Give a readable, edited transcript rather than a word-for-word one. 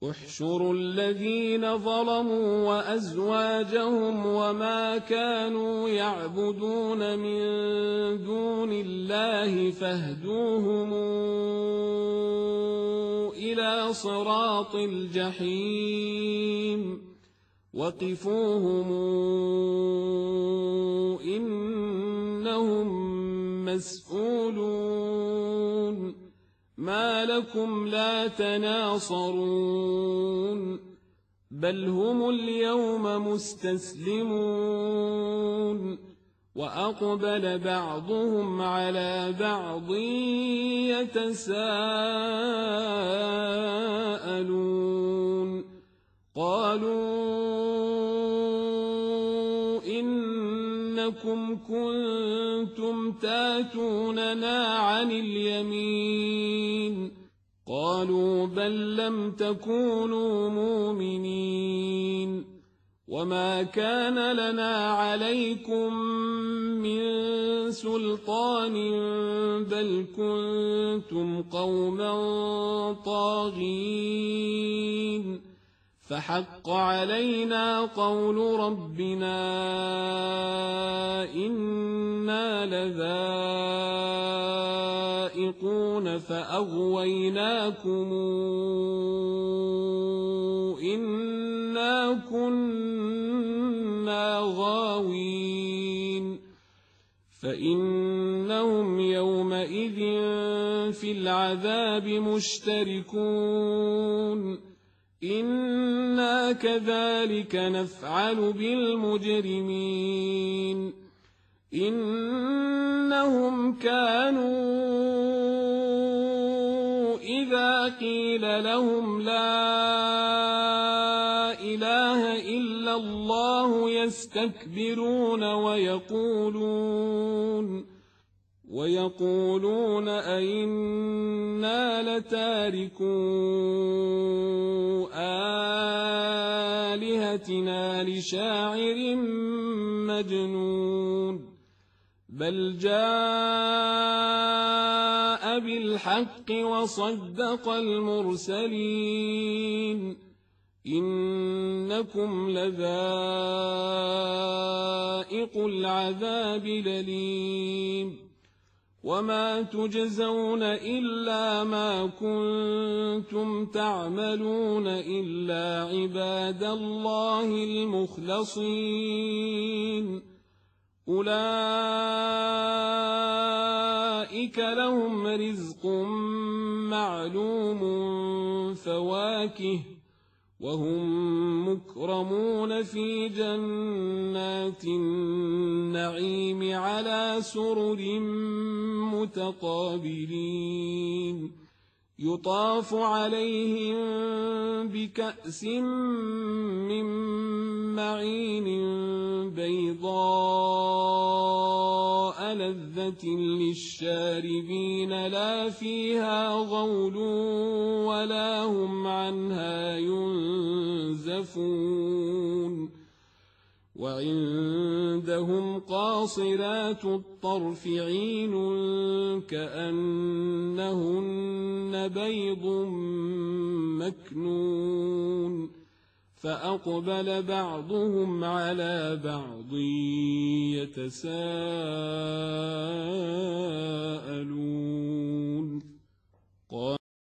احشروا الذين ظلموا وأزواجهم وما كانوا يعبدون من دون الله فاهدوهم إلى صراط الجحيم وقفوهم إنهم مسؤولون ما لكم لا تناصرون بل هم اليوم مستسلمون وأقبل بعضهم على بعض يتساءلون قالوا إنكم كنتم تاتوننا عن اليمين قالوا بل لم تكونوا مؤمنين وما كان لنا عليكم من سلطان بل كنتم قوما طاغين فحق علينا قول ربنا إنا لذائقون فأغويناكم إنا كنا غاوين فإنهم يومئذ في العذاب مشتركون إنا كذلك نفعل بالمجرمين إنهم كانوا إذا قيل لهم لا إله إلا الله يستكبرون ويقولون أئنا لتاركو آلهتنا لشاعر مجنون بل جاء بالحق وصدق المرسلين إنكم لذائق العذاب الأليم وما تجزون إلا ما كنتم تعملون إلا عباد الله المخلصين أولئك لهم رزق معلوم فواكه وهم مكرمون في جنات النعيم على سرر متقابلين يطاف عليهم بكأس من معين بيضاء لذة للشاربين لا فيها غول ولا هم عنها ينزفون وعندهم قاصرات الطرف عين كأنهن بيض مكنون فأقبل بعضهم على بعض يتساءلون